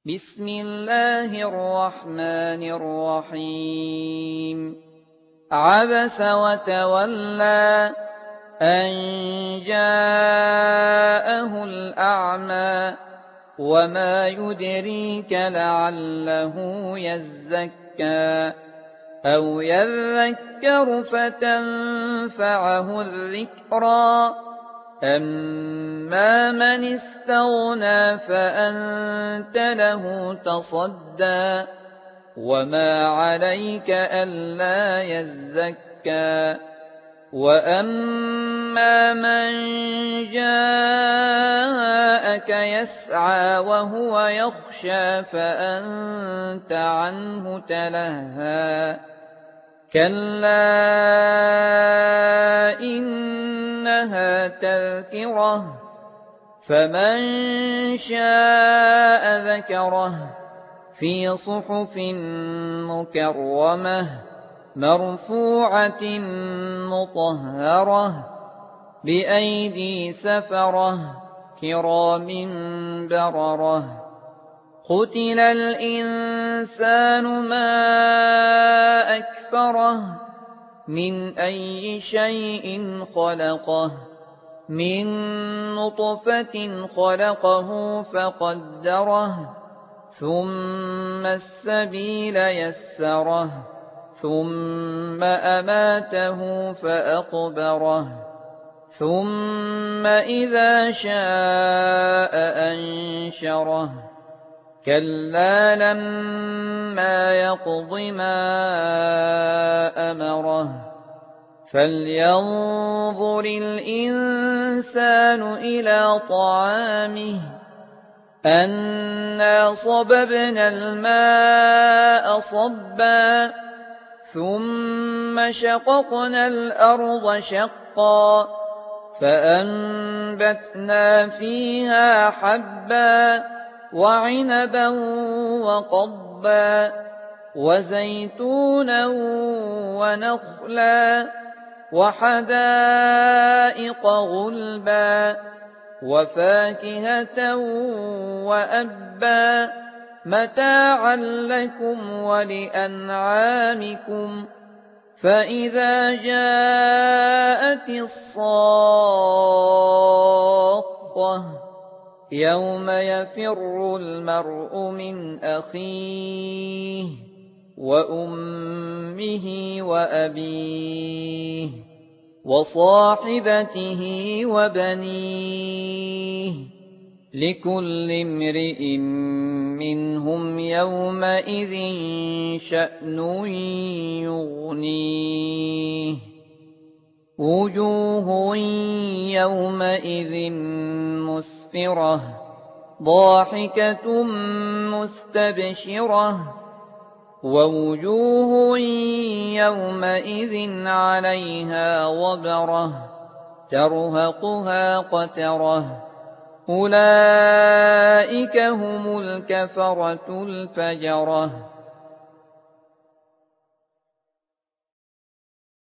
بسم الله الرحمن الرحيم عبس وتولى أن جاءه الأعمى وما يدريك لعله يزكى أو يذكر فتنفعه الذكرى أما من استغنى فأنت له تصدى وما عليك ألا يزكى وأما من جاءك يسعى وهو يخشى فأنت عنه تلهى كلا إنها تذكرة فمن شاء ذكره في صحف مكرمة مرفوعة مطهرة بأيدي سفرة كرام بررة قتل الإنسان ما أكفره من أي شيء خلقه من نطفة خلقه فقدره ثم السبيل يسره ثم أماته فأقبره ثم إذا شاء أنشره كلا لما يقض ما أمره فلينظر الإنسان إلى طعامه أنا صببنا الماء صبا ثم شققنا الأرض شقا فأنبتنا فيها حبا وعنبا وقضبا وزيتونا ونخلا وحدائق غلبا وفاكهة وأبا متاعا لكم ولأنعامكم فإذا جاءت الصاخة يوم يفر المرء من أخيه وأمه وأبيه وصاحبته وبنيه لكل امرئ منهم يومئذ شأن يغنيه وجوه يومئذ مسفرة ضاحكة مستبشرة ووجوه يومئذ عليها غبرة ترهقها قترة أولئك هم الكفرة الفجرة